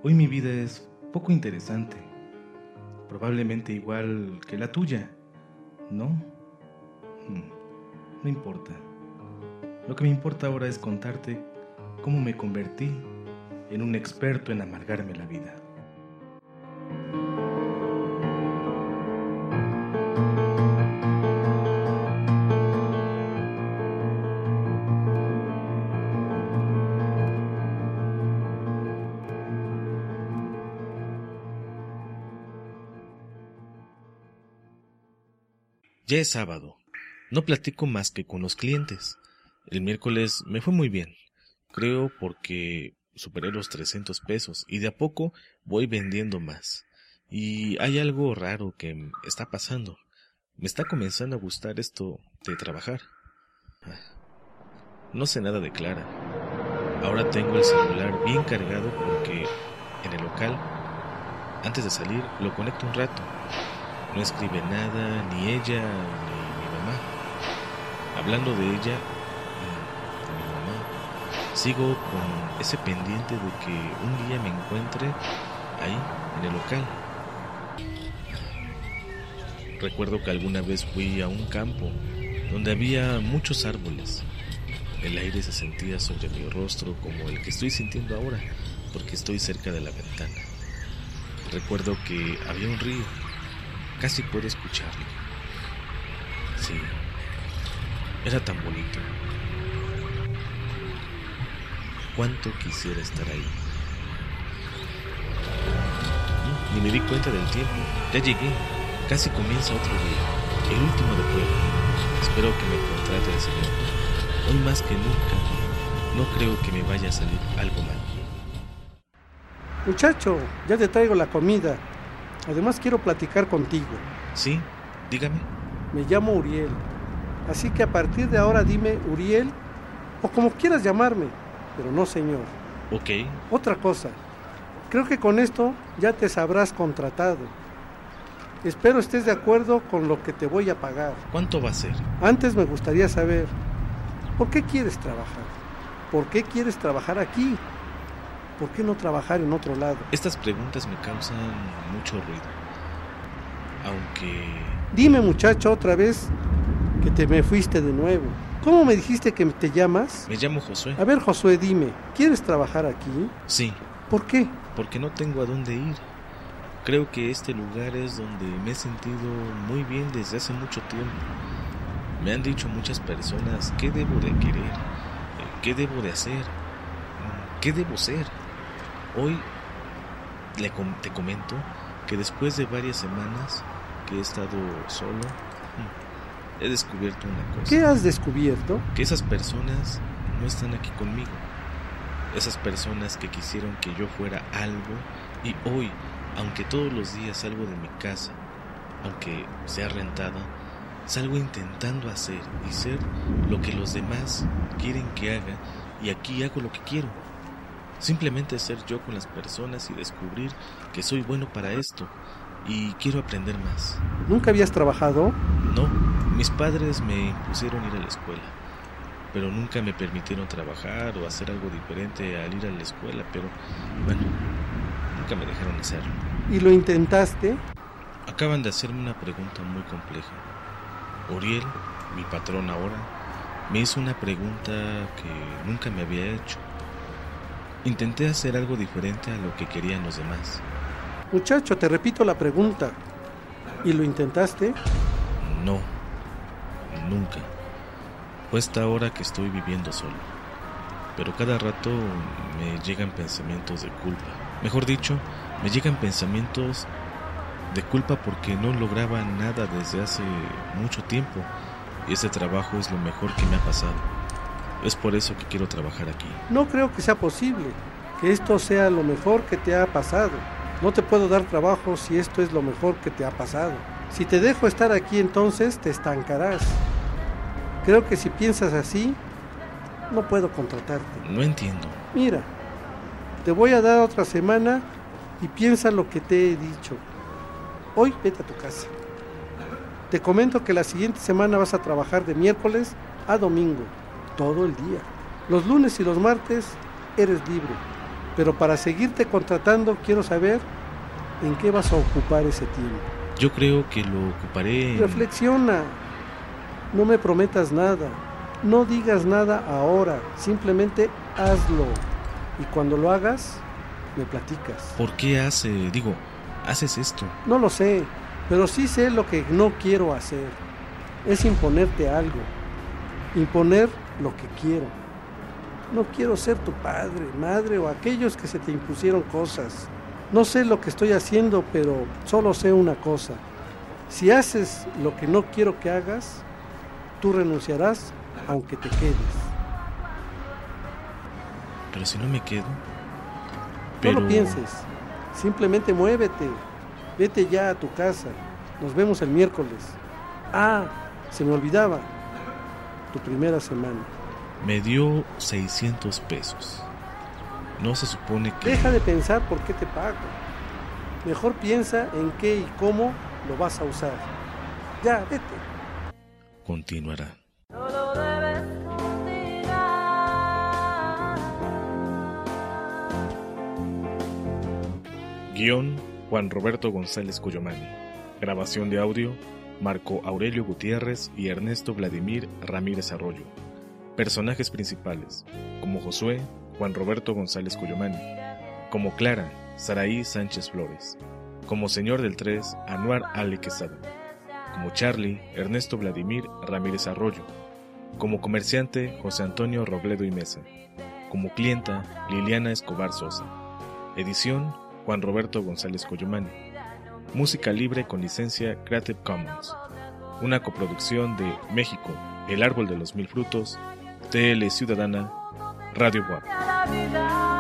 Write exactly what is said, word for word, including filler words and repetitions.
Hoy mi vida es poco interesante, probablemente igual que la tuya, ¿no? No importa. Lo que me importa ahora es contarte cómo me convertí en un experto en amargarme la vida. Ya es sábado. No platico más que con los clientes. El miércoles me fue muy bien. Creo porque superé los trescientos pesos y de a poco voy vendiendo más. Y hay algo raro que está pasando. Me está comenzando a gustar esto de trabajar. No sé nada de Clara. Ahora tengo el celular bien cargado porque en el local, antes de salir, lo conecto un rato. No escribe nada, ni ella, ni mi mamá. Hablando de ella, de mi mamá, sigo con ese pendiente de que un día me encuentre ahí, en el local. Recuerdo que alguna vez fui a un campo donde había muchos árboles. El aire se sentía sobre mi rostro como el que estoy sintiendo ahora, porque estoy cerca de la ventana. Recuerdo que había un río. Casi puedo escucharlo. Sí, era tan bonito. Cuánto quisiera estar ahí. Ni me di cuenta del tiempo. Ya llegué. Casi comienza otro día. El último de prueba. Espero que me contrate el Señor. Hoy más que nunca, no creo que me vaya a salir algo mal. Muchacho, ya te traigo la comida. Además quiero platicar contigo. Sí, dígame. Me llamo Uriel, así que a partir de ahora dime Uriel o como quieras llamarme, pero no señor. Ok. Otra cosa, creo que con esto ya te sabrás contratado. Espero estés de acuerdo con lo que te voy a pagar. ¿Cuánto va a ser? Antes me gustaría saber, ¿por qué quieres trabajar? ¿Por qué quieres trabajar aquí? ¿Por qué no trabajar en otro lado? Estas preguntas me causan mucho ruido. Aunque... Dime, muchacho, otra vez que te me fuiste de nuevo. ¿Cómo me dijiste que te llamas? Me llamo Josué. A ver, Josué, dime, ¿quieres trabajar aquí? Sí. ¿Por qué? Porque no tengo a dónde ir. Creo que este lugar es donde me he sentido muy bien desde hace mucho tiempo. Me han dicho muchas personas qué debo de querer, qué debo de hacer, qué debo ser. Hoy le com- te comento que después de varias semanas que he estado solo, he descubierto una cosa. ¿Qué has descubierto? Que esas personas no están aquí conmigo. Esas personas que quisieron que yo fuera algo y hoy, aunque todos los días salgo de mi casa, aunque sea rentada, salgo intentando hacer y ser lo que los demás quieren que haga y aquí hago lo que quiero. Simplemente ser yo con las personas y descubrir que soy bueno para esto y quiero aprender más. ¿Nunca habías trabajado? No, mis padres me impusieron ir a la escuela, pero nunca me permitieron trabajar o hacer algo diferente al ir a la escuela, pero bueno, nunca me dejaron hacerlo. ¿Y lo intentaste? Acaban de hacerme una pregunta muy compleja. Uriel, mi patrón ahora, me hizo una pregunta que nunca me había hecho. Intenté hacer algo diferente a lo que querían los demás. Muchacho, te repito la pregunta. ¿Y lo intentaste? No, nunca. Fue hasta ahora que estoy viviendo solo. Pero cada rato me llegan pensamientos de culpa. Mejor dicho, me llegan pensamientos de culpa porque no lograba nada desde hace mucho tiempo. Y ese trabajo es lo mejor que me ha pasado. Es por eso que quiero trabajar aquí. No creo que sea posible que esto sea lo mejor que te ha pasado. No te puedo dar trabajo si esto es lo mejor que te ha pasado. Si te dejo estar aquí, entonces te estancarás. Creo que si piensas así, no puedo contratarte. No entiendo. Mira, te voy a dar otra semana y piensa lo que te he dicho. Hoy vete a tu casa. Te comento que la siguiente semana vas a trabajar de miércoles a domingo, todo el día. Los lunes y los martes eres libre. pero para seguirte contratando quiero saber en qué vas a ocupar ese tiempo. Yo creo que lo ocuparé en... Reflexiona, no me prometas nada, no digas nada ahora, simplemente hazlo, y cuando lo hagas, me platicas. ¿Por qué hace, digo, haces esto? No lo sé, pero sí sé lo que no quiero hacer, es imponerte algo, imponer lo que quiero. No quiero ser tu padre, madre o aquellos que se te impusieron cosas. No sé lo que estoy haciendo, pero solo sé una cosa. Si haces lo que no quiero que hagas, tú renunciarás aunque te quedes. Pero si no me quedo... Pero... No lo pienses, simplemente muévete. Vete ya a tu casa. Nos vemos el miércoles. Ah, se me olvidaba. Tu primera semana. Me dio seiscientos pesos. No se supone que... Deja de pensar por qué te pago. Mejor piensa en qué y cómo lo vas a usar. Ya, vete. Continuará. Guión: Juan Roberto González Cuyomani. Grabación de audio: Marco Aurelio Gutiérrez y Ernesto Vladimir Ramírez Arroyo. Personajes principales: como Josué, Juan Roberto González Cuyomani; como Clara, Saraí Sánchez Flores; como Señor del tres, Anuar Ale Quesada; como Charlie, Ernesto Vladimir Ramírez Arroyo; como comerciante, José Antonio Robledo y Mesa; como clienta, Liliana Escobar Sosa. Edición: Juan Roberto González Cuyomani. Música libre con licencia Creative Commons. Una coproducción de México, El Árbol de los Mil Frutos, T L Ciudadana, Radio Guap.